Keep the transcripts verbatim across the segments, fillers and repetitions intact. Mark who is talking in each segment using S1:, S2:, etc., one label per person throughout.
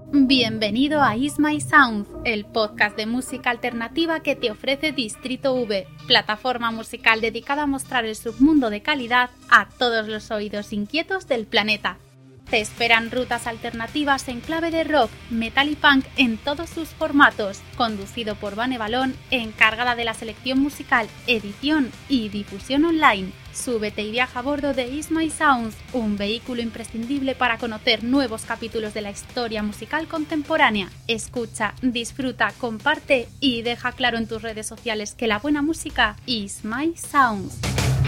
S1: Bienvenido a Is My Sounds, el podcast de música alternativa que te ofrece Distrito V, plataforma musical dedicada a mostrar el submundo de calidad a todos los oídos inquietos del planeta. Te esperan rutas alternativas en clave de rock, metal y punk en todos sus formatos, conducido por Vane Balón, encargada de la selección musical, edición y difusión online. Súbete y viaja a bordo de Is My Sounds, un vehículo imprescindible para conocer nuevos capítulos de la historia musical contemporánea. Escucha, disfruta, comparte y deja claro en tus redes sociales que la buena música is my sounds.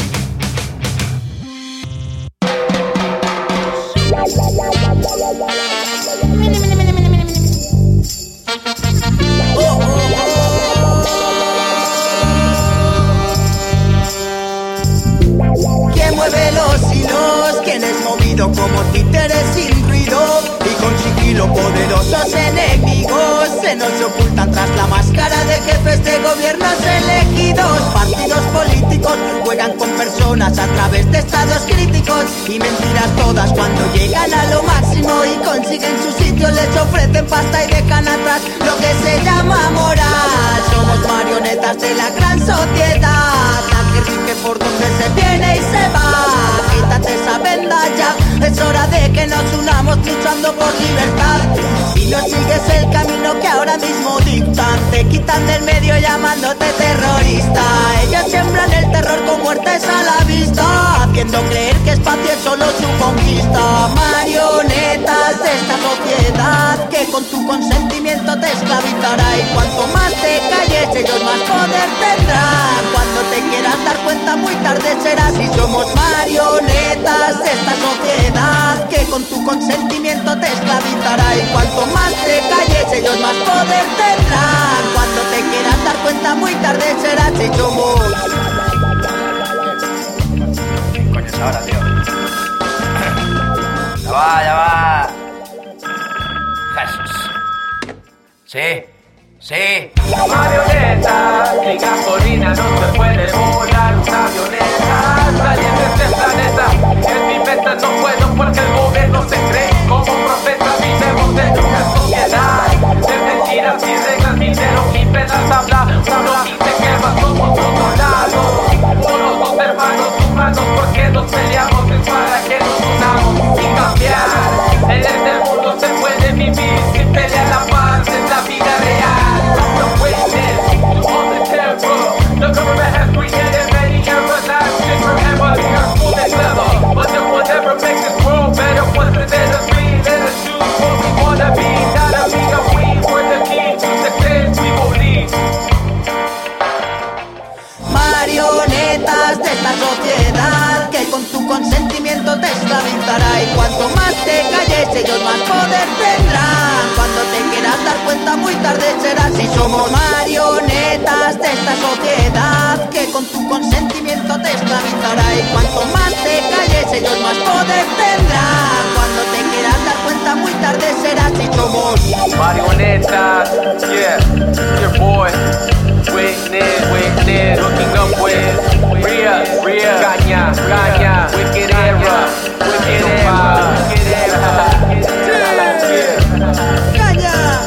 S2: ¿Quién mueve los hilos? ¿Quién es movido como títeres sin ruido? Y con sigilo poderosos enemigos se nos ocultan tras la máscara de jefes de gobiernos elegidos. Partidos políticos juegan con personas a través de estados críticos y mentiras todas cuando llegan a lo máximo y consiguen su sitio les ofrecen pasta y dejan atrás lo que se llama moral. Somos marionetas de la gran sociedad, la que rige por donde se viene y se va. Quítate esa venda ya, es hora de que nos unamos luchando por libertad. Si no sigues el camino que ahora mismo dictan, te quitan del medio llamándote terrorista. Ellos siembran el terror con muertes a la vista, haciendo creer que espacio es solo su conquista. Marionetas de esta sociedad que con tu consentimiento te esclavizará. Y cuanto más te calles, ellos más poder tendrán. Cuando te quieras dar cuenta, muy tarde será. Si somos marionetas de esta sociedad que con tu consentimiento te esclavizará. Y cuanto más te calles, ellos más poder tendrán. Cuando te quieras dar cuenta, muy tarde será. Si somos...
S3: ¿Qué coño es ahora, tío? Ya va, ya va. Jesús. Sí, sí.
S4: La marioneta, que gasolina no se puede volar una avioneta. Salir de este planeta, en mi meta no puedo porque el gobierno se cree como profeta. Vivimos en una sociedad de mentiras y reglas, dinero y penas habla. Uno dice que más somos otro lado. Somos dos hermanos humanos, porque nos peleamos es para que nos unamos y cambiar. En este mundo se puede vivir sin pelear, la paz es la vida real. No witness to all the terror. The government has created many everlasting forever. We are fully clever, but if whatever makes this world better, what's the better dream? Let us choose what we wanna be, not a be a we. We're the key to success, we will lead.
S2: Marionetas de esta sociedad que con tu consentimiento te esclavizará. Y cuanto más te calles, ellos más poder tendrán. Cuando te quieras dar cuenta, muy tarde será. Si somos marionetas de esta sociedad que con tu consentimiento te esclavizará. Y cuanto más te calles, ellos más poder tendrán. Cuando te quieras dar cuenta, muy tarde será. Si somos
S4: marionetas, yeah, your boy. Witness, witness, looking up with Ria, Ria, Caña, Caña, Wicked Era, Wicked Era, Wicked Era,
S2: Caña,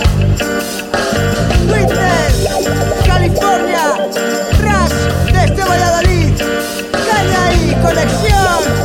S2: Witness, California, Rush, desde Valladolid, Caña y conexión.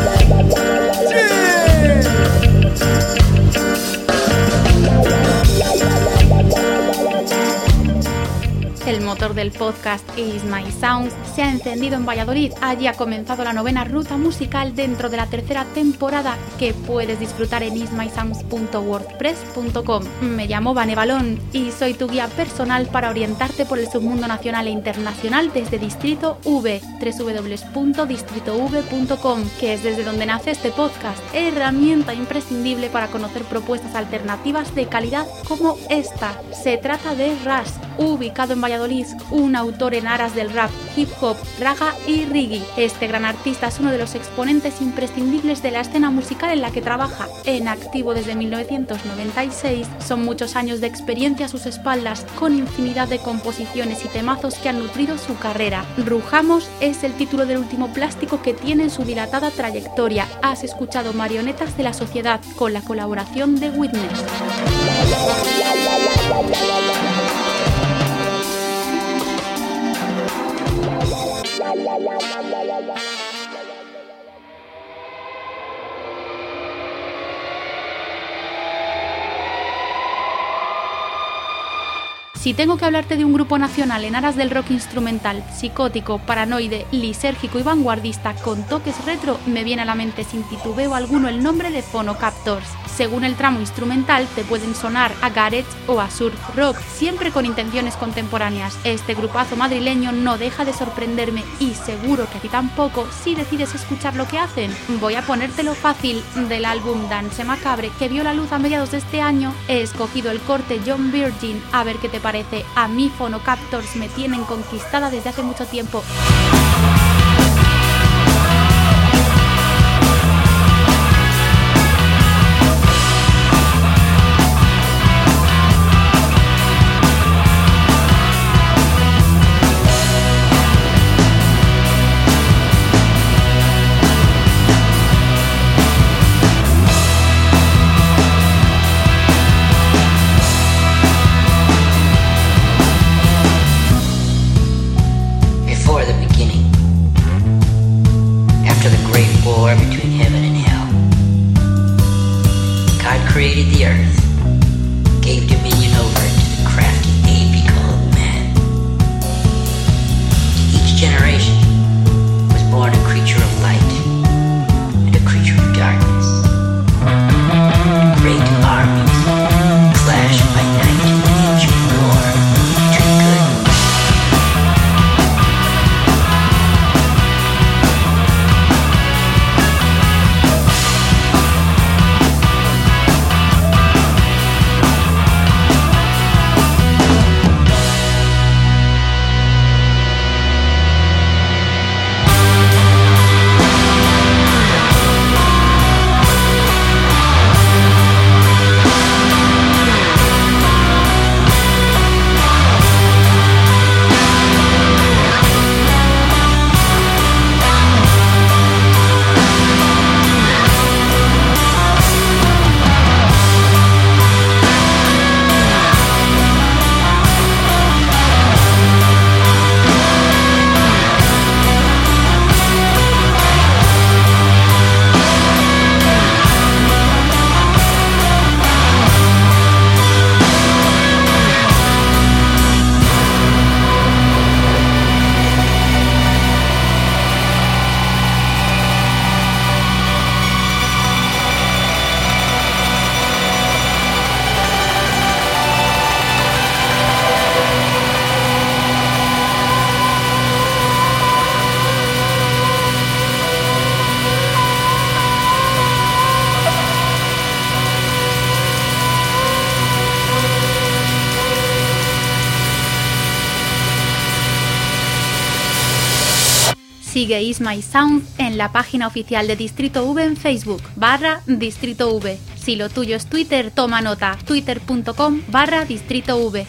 S1: El motor del podcast Is My Sounds se ha encendido en Valladolid. Allí ha comenzado la novena ruta musical dentro de la tercera temporada que puedes disfrutar en is my sounds punto wordpress punto com. Me llamo Vane Balón y soy tu guía personal para orientarte por el submundo nacional e internacional desde Distrito V, doble u doble u doble u punto distrito v punto com, que es desde donde nace este podcast, herramienta imprescindible para conocer propuestas alternativas de calidad como esta. Se trata de Rush, ubicado en Valladolid, un autor en aras del rap, hip hop, raga y reggae. Este gran artista es uno de los exponentes imprescindibles de la escena musical en la que trabaja. En activo desde mil novecientos noventa y seis, son muchos años de experiencia a sus espaldas, con infinidad de composiciones y temazos que han nutrido su carrera. Rujamos es el título del último plástico que tiene en su dilatada trayectoria. Has escuchado Marionetas de la Sociedad con la colaboración de Witness. Si tengo que hablarte de un grupo nacional en aras del rock instrumental, psicótico, paranoide, lisérgico y vanguardista con toques retro, me viene a la mente sin titubeo alguno el nombre de Phonocaptors. Según el tramo instrumental, te pueden sonar a garage o a surf rock, siempre con intenciones contemporáneas. Este grupazo madrileño no deja de sorprenderme y seguro que a ti tampoco si decides escuchar lo que hacen. Voy a ponértelo fácil. Del álbum Dance Macabre, que vio la luz a mediados de este año, he escogido el corte John Virgin. A ver qué te parece. A mí Phonocaptors me tienen conquistada desde hace mucho tiempo.
S5: Between heaven and hell, God created the earth, gave dominion over it to the crafty ape he called man. To each generation was born a creature of light and a creature of darkness. Great armies clashed by night in ancient war between good and bad.
S1: Sigue Is My Sound en la página oficial de Distrito V en Facebook, barra Distrito V. Si lo tuyo es Twitter, toma nota, twitter.com barra Distrito V.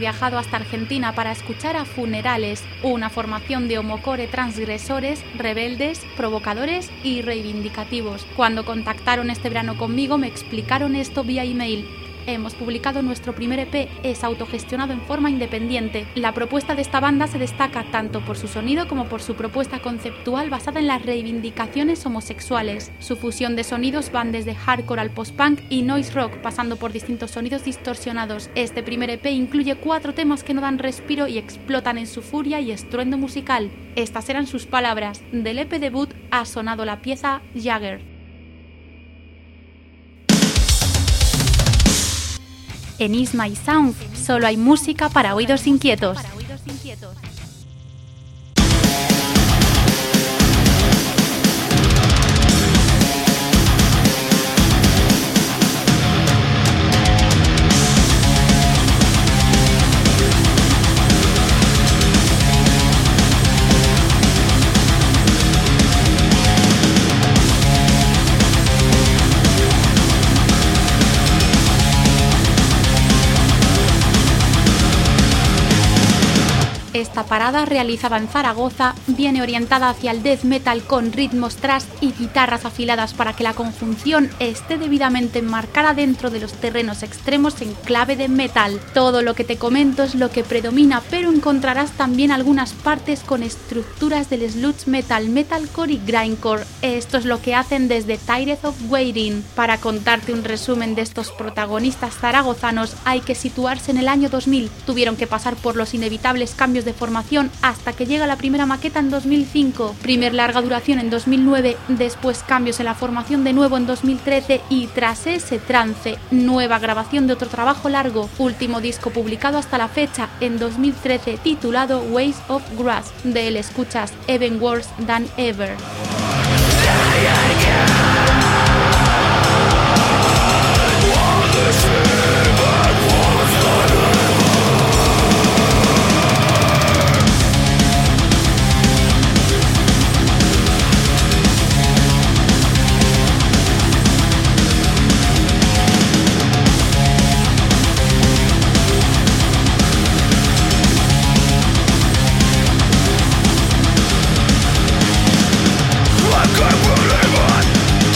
S1: viajado hasta Argentina para escuchar a Funerales, una formación de homocore transgresores, rebeldes, provocadores y reivindicativos. Cuando contactaron este verano conmigo me explicaron esto vía email. Hemos publicado nuestro primer E P, es autogestionado en forma independiente. La propuesta de esta banda se destaca tanto por su sonido como por su propuesta conceptual basada en las reivindicaciones homosexuales. Su fusión de sonidos van desde hardcore al post-punk y noise rock, pasando por distintos sonidos distorsionados. Este primer E P incluye cuatro temas que no dan respiro y explotan en su furia y estruendo musical. Estas eran sus palabras. Del E P debut ha sonado la pieza Jagger. En Is My Sound solo hay música para oídos inquietos. Esta parada, realizada en Zaragoza, viene orientada hacia el death metal con ritmos thrash y guitarras afiladas para que la conjunción esté debidamente enmarcada dentro de los terrenos extremos en clave de metal. Todo lo que te comento es lo que predomina, pero encontrarás también algunas partes con estructuras del sludge metal, metalcore y grindcore. Esto es lo que hacen desde Tired of Waiting. Para contarte un resumen de estos protagonistas zaragozanos hay que situarse en el año dos mil. Tuvieron que pasar por los inevitables cambios de formación hasta que llega la primera maqueta en dos mil cinco, primer larga duración en dos mil nueve, después cambios en la formación de nuevo en dos mil trece y tras ese trance, nueva grabación de otro trabajo largo, último disco publicado hasta la fecha en dos mil trece titulado Ways of Grass. De él escuchas Even Worse Than Ever.
S6: I can't believe it.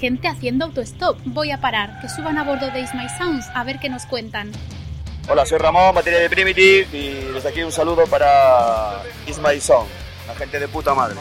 S1: gente haciendo autostop. Voy a parar, que suban a bordo de Is My Sounds a ver qué nos cuentan.
S6: Hola, soy Ramón, batería de Primitive, y desde aquí un saludo para Is My Sound, la gente de puta madre.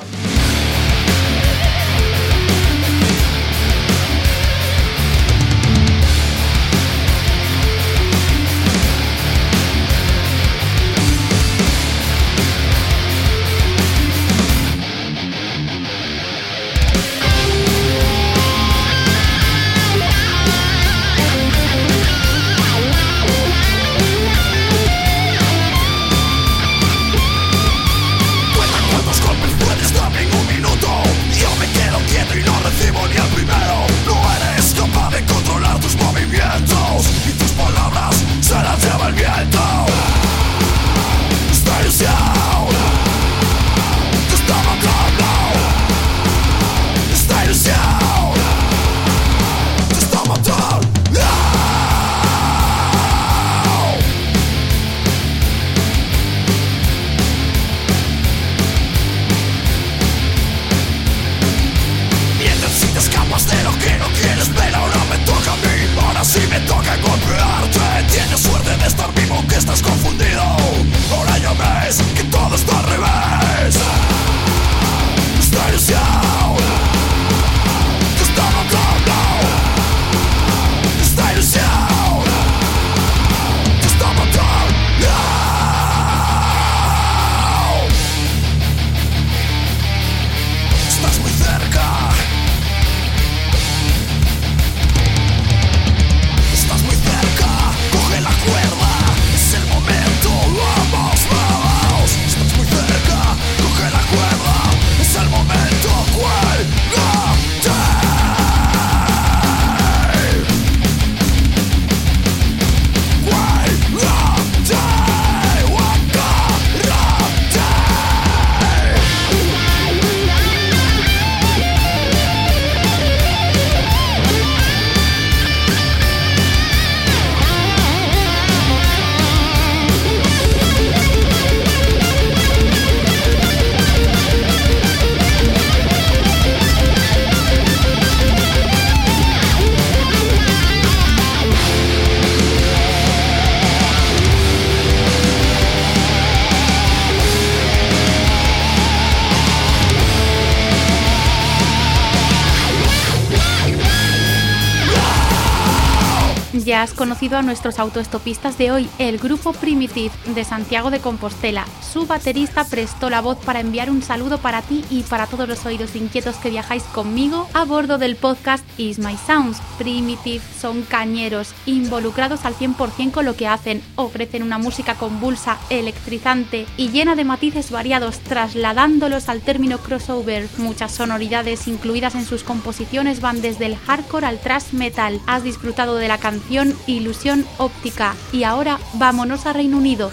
S1: Ya has conocido a nuestros autoestopistas de hoy, el grupo Primitive de Santiago de Compostela. Su baterista prestó la voz para enviar un saludo para ti y para todos los oídos inquietos que viajáis conmigo a bordo del podcast Is My Sounds. Primitive son cañeros, involucrados al cien por ciento con lo que hacen. Ofrecen una música convulsa, electrizante y llena de matices variados, trasladándolos al término crossover. Muchas sonoridades incluidas en sus composiciones van desde el hardcore al thrash metal. Has disfrutado de la canción Ilusión Óptica y ahora vámonos a Reino Unido.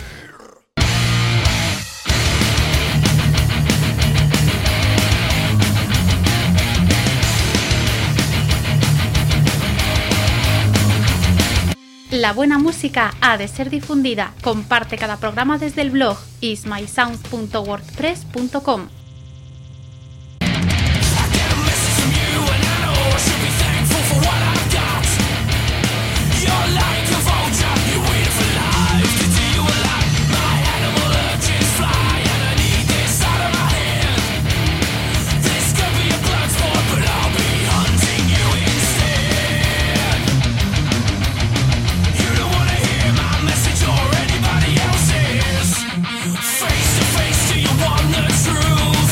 S1: La buena música ha de ser difundida. Comparte cada programa desde el blog is my sounds punto wordpress punto com.
S7: Face to face, do you want the truth?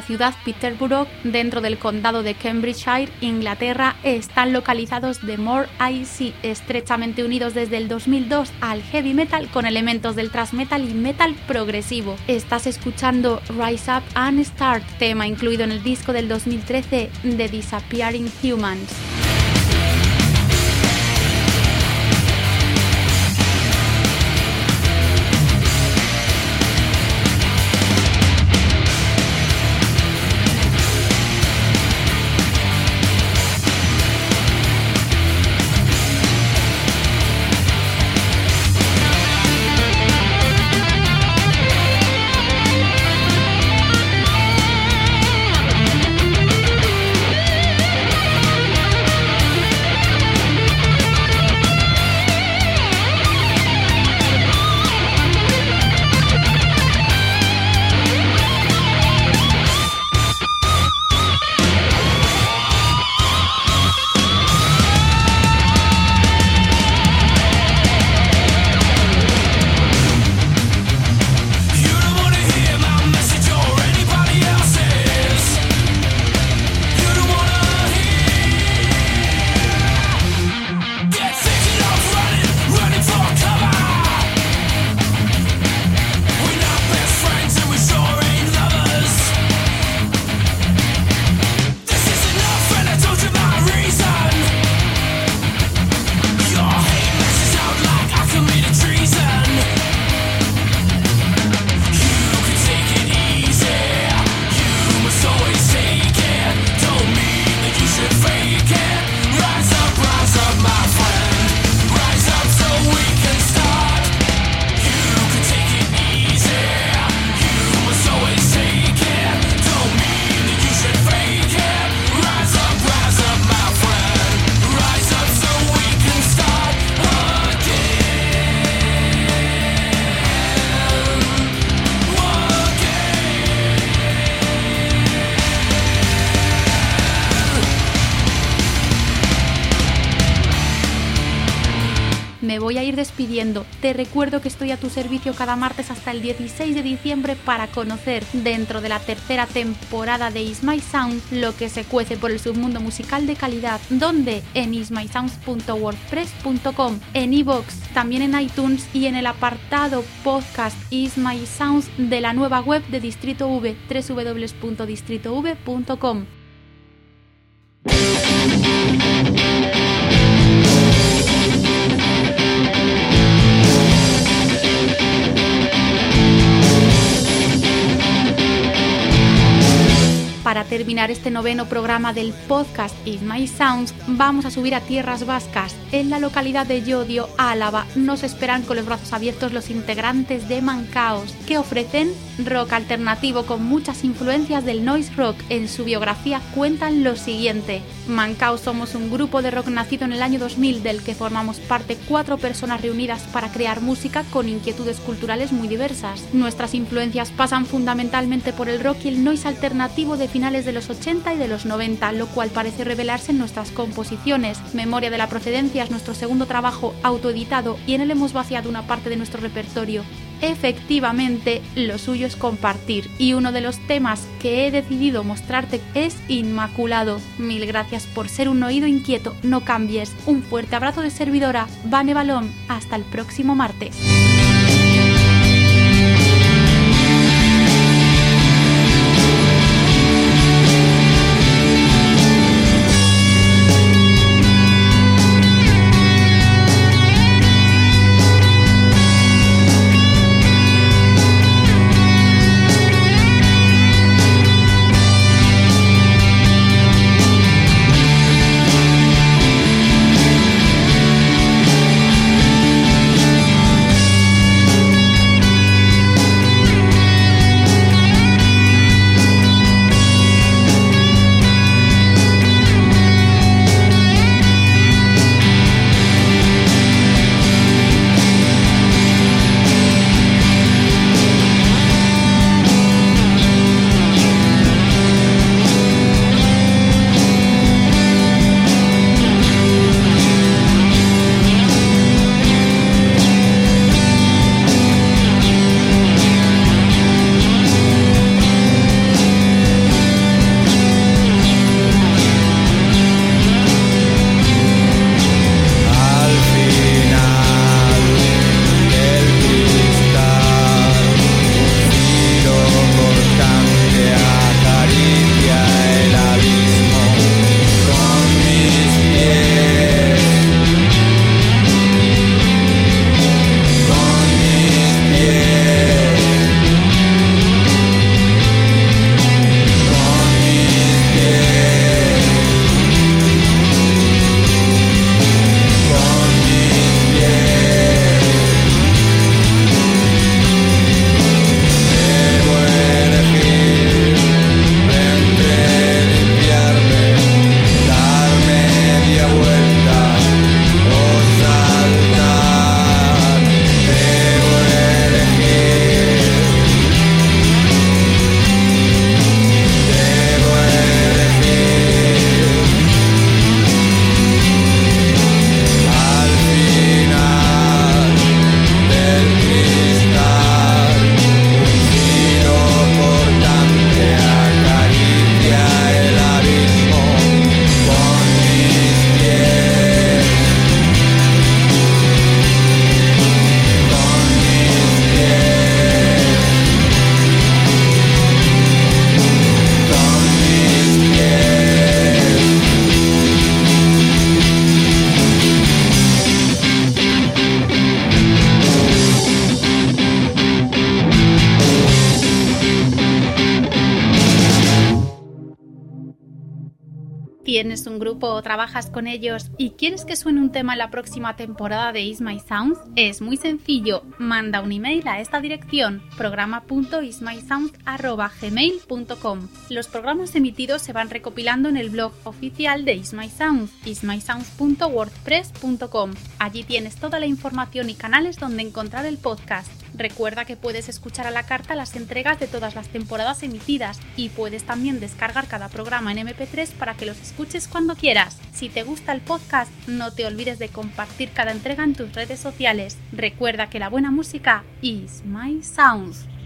S1: ciudad Peterborough, dentro del condado de Cambridgeshire, Inglaterra, están localizados The More I See, estrechamente unidos desde el dos mil dos al heavy metal con elementos del thrash metal y metal progresivo. Estás escuchando Rise Up and Start, tema incluido en el disco del dos mil trece The Disappearing Humans. Me voy a ir despidiendo. Te recuerdo que estoy a tu servicio cada martes hasta el dieciséis de diciembre para conocer, dentro de la tercera temporada de Is My Sound, lo que se cuece por el submundo musical de calidad. ¿Dónde? En is my sounds punto wordpress punto com, en iVoox, también en iTunes y en el apartado podcast Is My Sounds de la nueva web de Distrito V, doble u doble u doble u punto distrito v punto com. Para terminar este noveno programa del podcast Is My Sounds, vamos a subir a tierras vascas. En la localidad de Llodio, Álava, nos esperan con los brazos abiertos los integrantes de Mancaos, que ofrecen rock alternativo con muchas influencias del noise rock. En su biografía cuentan lo siguiente: Mancaos somos un grupo de rock nacido en el año dos mil, del que formamos parte cuatro personas reunidas para crear música con inquietudes culturales muy diversas. Nuestras influencias pasan fundamentalmente por el rock y el noise alternativo de finales de los ochenta y de los noventa, lo cual parece revelarse en nuestras composiciones. Memoria de la Procedencia es nuestro segundo trabajo autoeditado y en él hemos vaciado una parte de nuestro repertorio. Efectivamente, lo suyo es compartir, y uno de los temas que he decidido mostrarte es Inmaculado. Mil gracias por ser un oído inquieto, no cambies. Un fuerte abrazo de servidora, Vane Balón. Hasta el próximo martes. ¿Tienes un grupo o trabajas con ellos y quieres que suene un tema en la próxima temporada de Is My Sounds? Es muy sencillo, manda un email a esta dirección, programa punto is my sounds arroba gmail punto com. Los programas emitidos se van recopilando en el blog oficial de Is My Sounds, is my sounds punto wordpress punto com. Allí tienes toda la información y canales donde encontrar el podcast. Recuerda que puedes escuchar a la carta las entregas de todas las temporadas emitidas y puedes también descargar cada programa en eme pe tres para que los escuches cuando quieras. Si te gusta el podcast, no te olvides de compartir cada entrega en tus redes sociales. Recuerda que la buena música is my sounds.